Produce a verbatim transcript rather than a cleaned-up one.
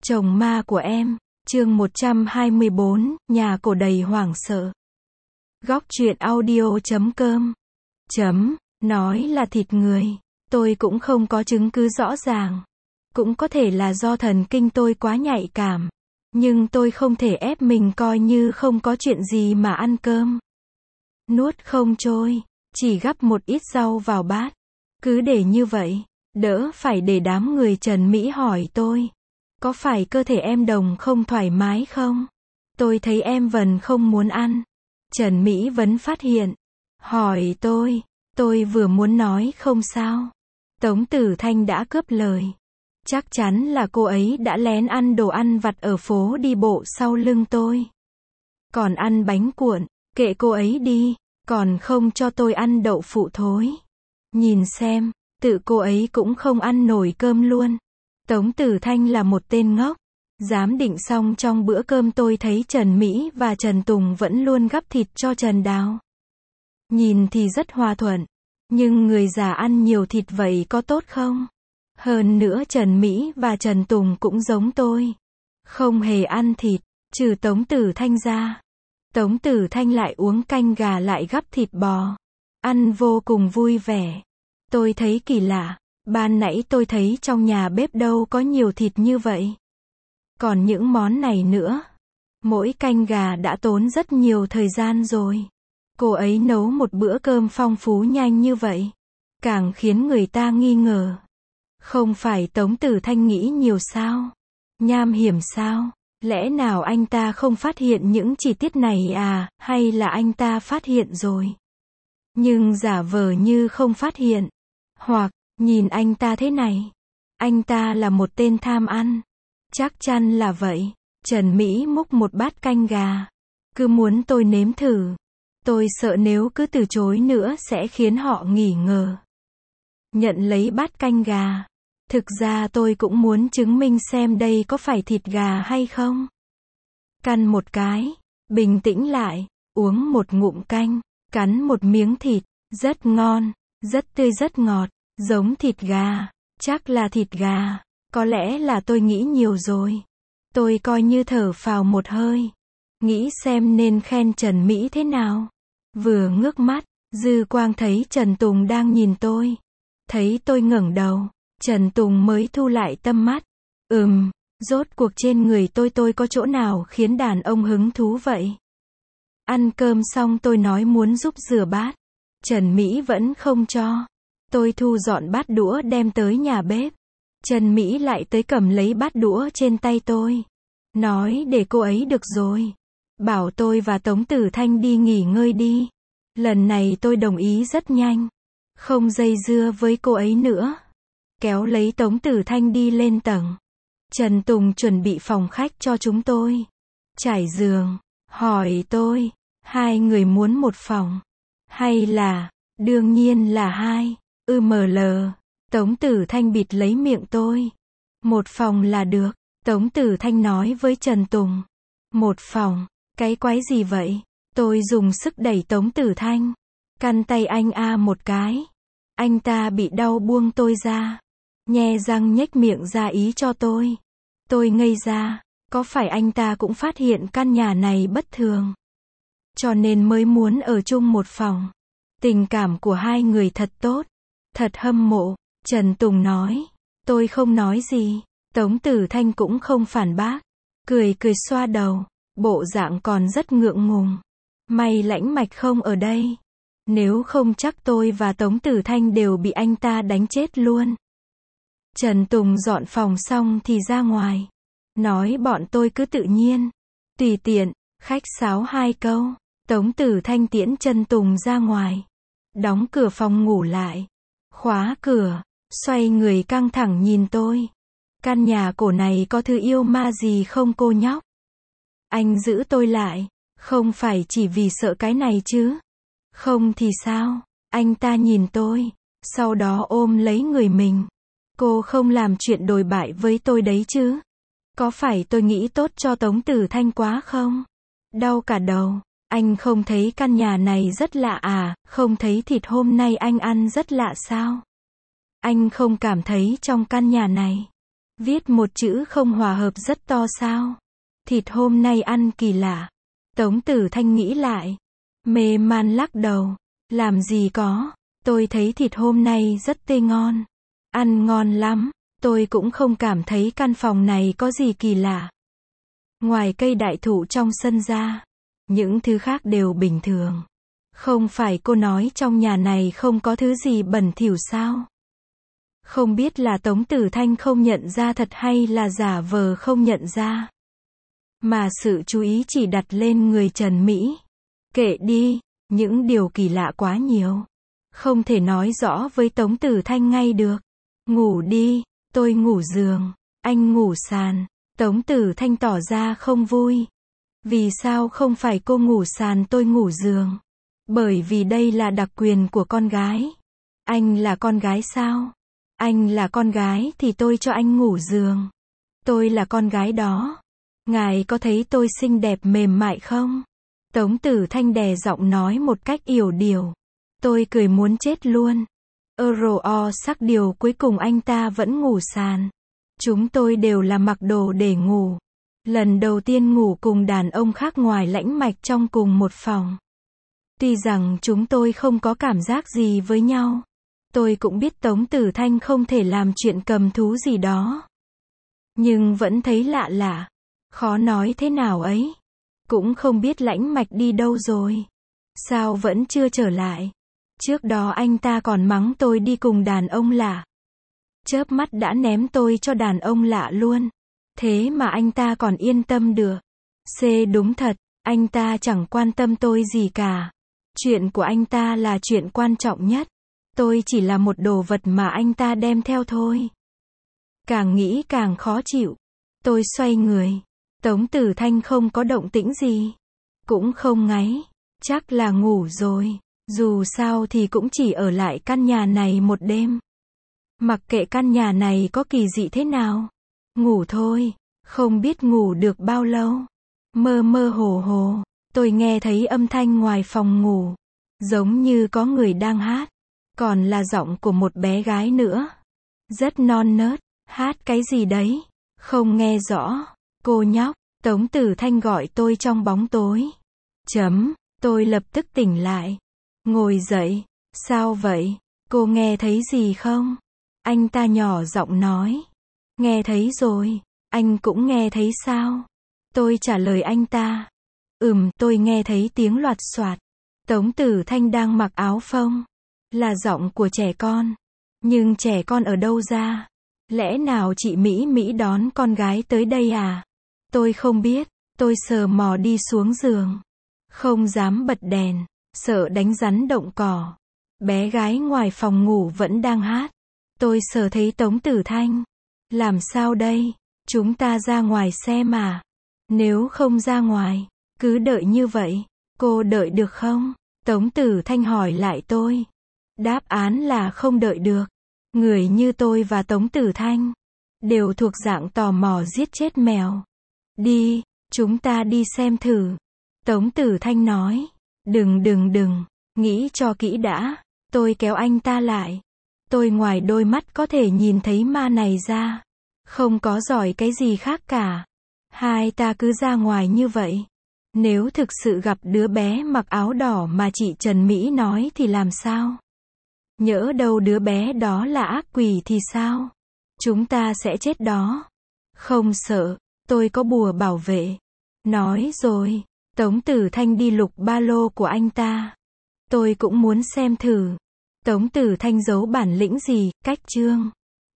Chồng ma của em, chương một trăm hai mươi bốn, nhà cổ đầy hoảng sợ. Góc truyện audio chấm com chấm, nói là thịt người. Tôi cũng không có chứng cứ rõ ràng. Cũng có thể là do thần kinh tôi quá nhạy cảm. Nhưng tôi không thể ép mình coi như không có chuyện gì mà ăn cơm. Nuốt không trôi, chỉ gắp một ít rau vào bát. Cứ để như vậy, đỡ phải để đám người Trần Mỹ hỏi tôi. Có phải cơ thể em Đồng không thoải mái không? Tôi thấy em Vân không muốn ăn. Trần Mỹ vẫn phát hiện. Hỏi tôi. Tôi vừa muốn nói không sao. Tống Tử Thanh đã cướp lời. Chắc chắn là cô ấy đã lén ăn đồ ăn vặt ở phố đi bộ sau lưng tôi. Còn ăn bánh cuộn, kệ cô ấy đi. Còn không cho tôi ăn đậu phụ thối. Nhìn xem, tự cô ấy cũng không ăn nổi cơm luôn. Tống Tử Thanh là một tên ngốc. Giám định xong trong bữa cơm tôi thấy Trần Mỹ và Trần Tùng vẫn luôn gắp thịt cho Trần Đào. Nhìn thì rất hòa thuận. Nhưng người già ăn nhiều thịt vậy có tốt không? Hơn nữa Trần Mỹ và Trần Tùng cũng giống tôi. Không hề ăn thịt, trừ Tống Tử Thanh ra. Tống Tử Thanh lại uống canh gà lại gắp thịt bò. Ăn vô cùng vui vẻ. Tôi thấy kỳ lạ. Ban nãy tôi thấy trong nhà bếp đâu có nhiều thịt như vậy. Còn những món này nữa. Mỗi canh gà đã tốn rất nhiều thời gian rồi. Cô ấy nấu một bữa cơm phong phú nhanh như vậy. Càng khiến người ta nghi ngờ. Không phải Tống Tử Thanh nghĩ nhiều sao? Nham hiểm sao? Lẽ nào anh ta không phát hiện những chi tiết này à, hay là anh ta phát hiện rồi? Nhưng giả vờ như không phát hiện. Hoặc, nhìn anh ta thế này. Anh ta là một tên tham ăn. Chắc chắn là vậy. Trần Mỹ múc một bát canh gà. Cứ muốn tôi nếm thử. Tôi sợ nếu cứ từ chối nữa sẽ khiến họ nghỉ ngờ. Nhận lấy bát canh gà. Thực ra tôi cũng muốn chứng minh xem đây có phải thịt gà hay không. Căn một cái. Bình tĩnh lại. Uống một ngụm canh. Cắn một miếng thịt. Rất ngon. Rất tươi rất ngọt. Giống thịt gà. Chắc là thịt gà. Có lẽ là tôi nghĩ nhiều rồi. Tôi coi như thở phào một hơi. Nghĩ xem nên khen Trần Mỹ thế nào. Vừa ngước mắt, dư quang thấy Trần Tùng đang nhìn tôi. Thấy tôi ngẩng đầu, Trần Tùng mới thu lại tâm mắt. Ừm, rốt cuộc trên người tôi tôi có chỗ nào khiến đàn ông hứng thú vậy? Ăn cơm xong tôi nói muốn giúp rửa bát. Trần Mỹ vẫn không cho. Tôi thu dọn bát đũa đem tới nhà bếp. Trần Mỹ lại tới cầm lấy bát đũa trên tay tôi. Nói để cô ấy được rồi. Bảo tôi và Tống Tử Thanh đi nghỉ ngơi đi. Lần này tôi đồng ý rất nhanh. Không dây dưa với cô ấy nữa. Kéo lấy Tống Tử Thanh đi lên tầng. Trần Tùng chuẩn bị phòng khách cho chúng tôi. Trải giường. Hỏi tôi. Hai người muốn một phòng. Hay là. Đương nhiên là hai. Ư mờ lờ. Tống Tử Thanh bịt lấy miệng tôi. Một phòng là được. Tống Tử Thanh nói với Trần Tùng. Một phòng. Cái quái gì vậy? Tôi dùng sức đẩy Tống Tử Thanh. Căn tay anh a một cái. Anh ta bị đau buông tôi ra. Nhe răng nhếch miệng ra ý cho tôi. Tôi ngây ra. Có phải anh ta cũng phát hiện căn nhà này bất thường? Cho nên mới muốn ở chung một phòng. Tình cảm của hai người thật tốt. Thật hâm mộ. Trần Tùng nói. Tôi không nói gì. Tống Tử Thanh cũng không phản bác. Cười cười xoa đầu. Bộ dạng còn rất ngượng ngùng. May Lãnh Mạch không ở đây. Nếu không chắc tôi và Tống Tử Thanh đều bị anh ta đánh chết luôn. Trần Tùng dọn phòng xong thì ra ngoài. Nói bọn tôi cứ tự nhiên. Tùy tiện. Khách sáo hai câu. Tống Tử Thanh tiễn Trần Tùng ra ngoài. Đóng cửa phòng ngủ lại. Khóa cửa. Xoay người căng thẳng nhìn tôi. Căn nhà cổ này có thứ yêu ma gì không cô nhóc? Anh giữ tôi lại. Không phải chỉ vì sợ cái này chứ. Không thì sao? Anh ta nhìn tôi. Sau đó ôm lấy người mình. Cô không làm chuyện đồi bại với tôi đấy chứ? Có phải tôi nghĩ tốt cho Tống Tử Thanh quá không? Đau cả đầu. Anh không thấy căn nhà này rất lạ à? Không thấy thịt hôm nay anh ăn rất lạ sao? Anh không cảm thấy trong căn nhà này Viết một chữ không hòa hợp rất to sao? Thịt hôm nay ăn kỳ lạ. Tống Tử Thanh nghĩ lại. Mê man lắc đầu. Làm gì có. Tôi thấy thịt hôm nay rất tê ngon. Ăn ngon lắm. Tôi cũng không cảm thấy căn phòng này có gì kỳ lạ. Ngoài cây đại thụ trong sân ra, những thứ khác đều bình thường. Không phải cô nói trong nhà này không có thứ gì bẩn thỉu sao? Không biết là Tống Tử Thanh không nhận ra thật hay là giả vờ không nhận ra. Mà sự chú ý chỉ đặt lên người Trần Mỹ. Kệ đi, những điều kỳ lạ quá nhiều. Không thể nói rõ với Tống Tử Thanh ngay được. Ngủ đi, tôi ngủ giường, anh ngủ sàn. Tống Tử Thanh tỏ ra không vui. Vì sao không phải cô ngủ sàn tôi ngủ giường? Bởi vì đây là đặc quyền của con gái. Anh là con gái sao? Anh là con gái thì tôi cho anh ngủ giường. Tôi là con gái đó. Ngài có thấy tôi xinh đẹp mềm mại không? Tống Tử Thanh đè giọng nói một cách yểu điệu. Tôi cười muốn chết luôn. Euro o sắc điều cuối cùng anh ta vẫn ngủ sàn. Chúng tôi đều là mặc đồ để ngủ. Lần đầu tiên ngủ cùng đàn ông khác ngoài Lãnh Mạch trong cùng một phòng. Tuy rằng chúng tôi không có cảm giác gì với nhau. Tôi cũng biết Tống Tử Thanh không thể làm chuyện cầm thú gì đó. Nhưng vẫn thấy lạ lạ. Khó nói thế nào ấy. Cũng không biết Lãnh Mạch đi đâu rồi. Sao vẫn chưa trở lại. Trước đó anh ta còn mắng tôi đi cùng đàn ông lạ. Chớp mắt đã ném tôi cho đàn ông lạ luôn. Thế mà anh ta còn yên tâm được. C đúng thật, anh ta chẳng quan tâm tôi gì cả. Chuyện của anh ta là chuyện quan trọng nhất. Tôi chỉ là một đồ vật mà anh ta đem theo thôi. Càng nghĩ càng khó chịu. Tôi xoay người. Tống Tử Thanh không có động tĩnh gì. Cũng không ngáy. Chắc là ngủ rồi. Dù sao thì cũng chỉ ở lại căn nhà này một đêm. Mặc kệ căn nhà này có kỳ dị thế nào. Ngủ thôi. Không biết ngủ được bao lâu. Mơ mơ hồ hồ. Tôi nghe thấy âm thanh ngoài phòng ngủ. Giống như có người đang hát. Còn là giọng của một bé gái nữa. Rất non nớt. Hát cái gì đấy? Không nghe rõ. Cô nhóc. Tống Tử Thanh gọi tôi trong bóng tối. Chấm. Tôi lập tức tỉnh lại. Ngồi dậy. Sao vậy? Cô nghe thấy gì không? Anh ta nhỏ giọng nói. Nghe thấy rồi. Anh cũng nghe thấy sao? Tôi trả lời anh ta. Ừm, tôi nghe thấy tiếng loạt soạt. Tống Tử Thanh đang mặc áo phông. Là giọng của trẻ con. Nhưng trẻ con ở đâu ra? Lẽ nào chị Mỹ Mỹ đón con gái tới đây à? Tôi không biết. Tôi sờ mò đi xuống giường. Không dám bật đèn. Sợ đánh rắn động cỏ. Bé gái ngoài phòng ngủ vẫn đang hát. Tôi sờ thấy Tống Tử Thanh. Làm sao đây? Chúng ta ra ngoài xem mà. Nếu không ra ngoài, cứ đợi như vậy. Cô đợi được không? Tống Tử Thanh hỏi lại tôi. Đáp án là không đợi được. Người như tôi và Tống Tử Thanh đều thuộc dạng tò mò giết chết mèo. Đi, chúng ta đi xem thử. Tống Tử Thanh nói. Đừng đừng đừng, nghĩ cho kỹ đã. Tôi kéo anh ta lại. Tôi ngoài đôi mắt có thể nhìn thấy ma này ra. Không có giỏi cái gì khác cả. Hai ta cứ ra ngoài như vậy. Nếu thực sự gặp đứa bé mặc áo đỏ mà chị Trần Mỹ nói thì làm sao? Nhỡ đâu đứa bé đó là ác quỷ thì sao? Chúng ta sẽ chết đó. Không sợ, tôi có bùa bảo vệ. Nói rồi, Tống Tử Thanh đi lục ba lô của anh ta. Tôi cũng muốn xem thử. Tống Tử Thanh giấu bản lĩnh gì, cách chương.